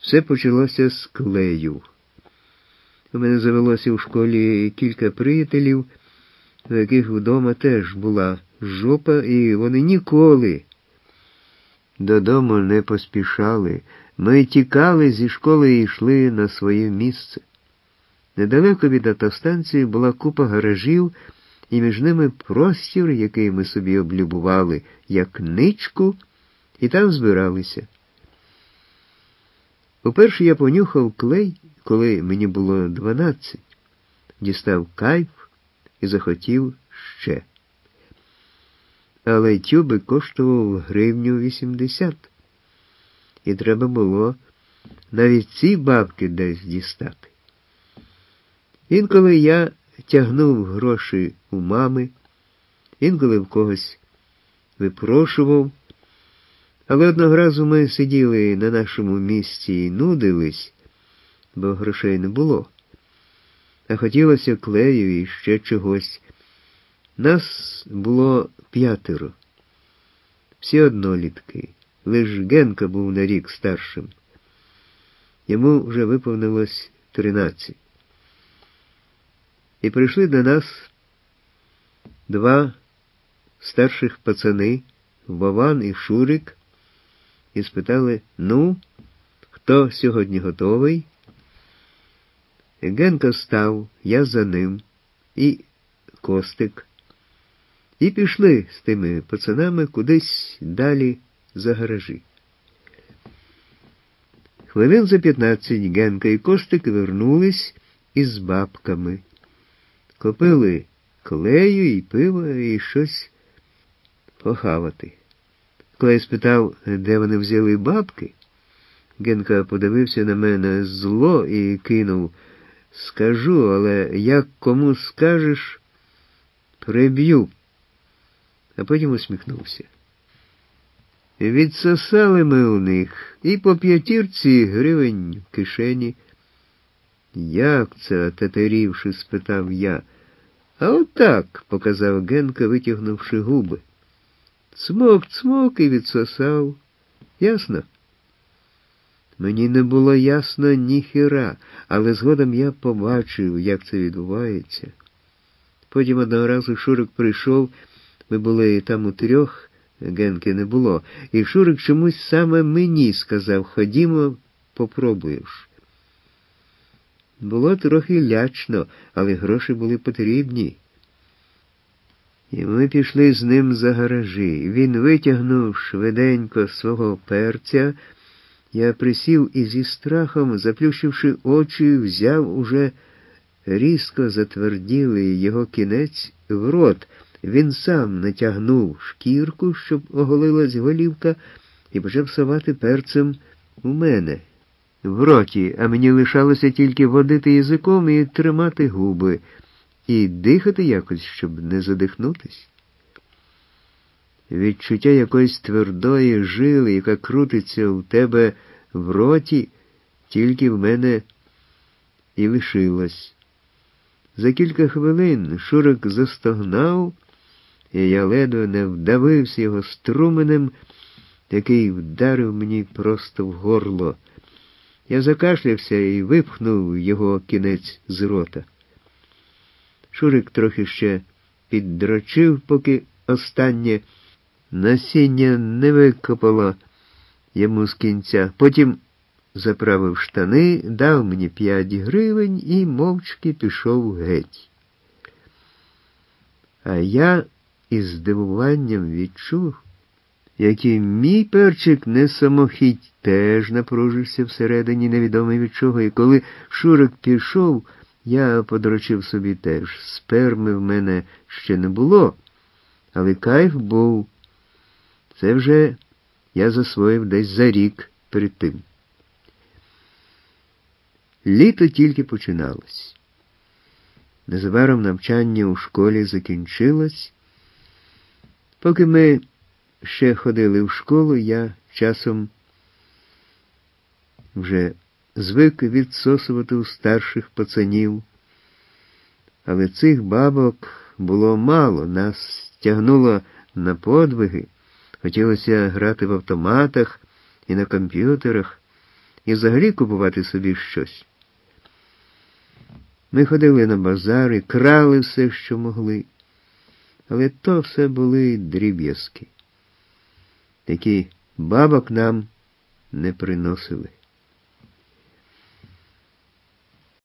Все почалося з клею. У мене завелося у школі кілька приятелів, у яких вдома теж була жопа, і вони ніколи додому не поспішали. Ми тікали зі школи і йшли на своє місце. Недалеко від автостанції була купа гаражів, і між ними простір, який ми собі облюбували, як ничку, і там збиралися. Уперше я понюхав клей, коли мені було 12, дістав кайф і захотів ще. Але тюбик коштував 1,80 гривень, і треба було навіть ці бабки десь дістати. Інколи я тягнув гроші у мами, інколи в когось випрошував, але одного разу ми сиділи на нашому місці і нудились, бо грошей не було. А хотілося клею і ще чогось. Нас було 5. Всі однолітки. Лиш Генка був на рік старшим. Йому вже виповнилось 13. І прийшли до нас 2 старших пацани, Вован і Шурик, і спитали: «Ну, хто сьогодні готовий?» Генка став, я за ним, і Костик. І пішли з тими пацанами кудись далі за гаражі. Хвилин за 15 Генка і Костик вернулись із бабками. Купили клею і пива, і щось похавати. Коли я спитав, де вони взяли бабки, Генка подивився на мене зло і кинув: «Скажу, але як кому скажеш, приб'ю». А потім усміхнувся. Відсосали ми у них і по 5 гривень в кишені. «Як це?» – татарівши, спитав я. «А отак», – показав Генка, витягнувши губи. Цмок-цмок і відсосав. Ясно? Мені не було ясно ніхіра, але згодом я побачив, як це відбувається. Потім одного разу Шурик прийшов, ми були там у 3, Генки не було, і Шурик чомусь саме мені сказав: «Ходімо, попробуєш». Було трохи лячно, але гроші були потрібні. І ми пішли з ним за гаражі. Він витягнув швиденько свого перця. Я присів і зі страхом, заплющивши очі, взяв уже різко затверділий його кінець в рот. Він сам натягнув шкірку, щоб оголилась голівка, і почав совати перцем у мене в роті, а мені лишалося тільки водити язиком і тримати губи, і дихати якось, щоб не задихнутись. Відчуття якоїсь твердої жили, яка крутиться у тебе в роті, тільки в мене і лишилось. За кілька хвилин Шурик застогнав, і я ледве не вдавився його струменем, який вдарив мені просто в горло. Я закашлявся і випхнув його кінець з рота. Шурик трохи ще піддрочив, поки останнє насіння не викопало йому з кінця. Потім заправив штани, дав мені 5 гривень і мовчки пішов геть. А я із здивуванням відчув, як і мій перчик не самохідь теж напружився всередині невідомо від чого, і коли Шурик пішов, я подрочив собі теж. Сперми в мене ще не було, але кайф був. Це вже я засвоїв десь за рік перед тим. Літо тільки починалось. Незабаром навчання у школі закінчилось. Поки ми ще ходили в школу, я часом вже звик відсосувати у старших пацанів. Але цих бабок було мало, нас тягнуло на подвиги. Хотілося грати в автоматах і на комп'ютерах, і взагалі купувати собі щось. Ми ходили на базари, крали все, що могли, але то все були дріб'язки, які бабок нам не приносили.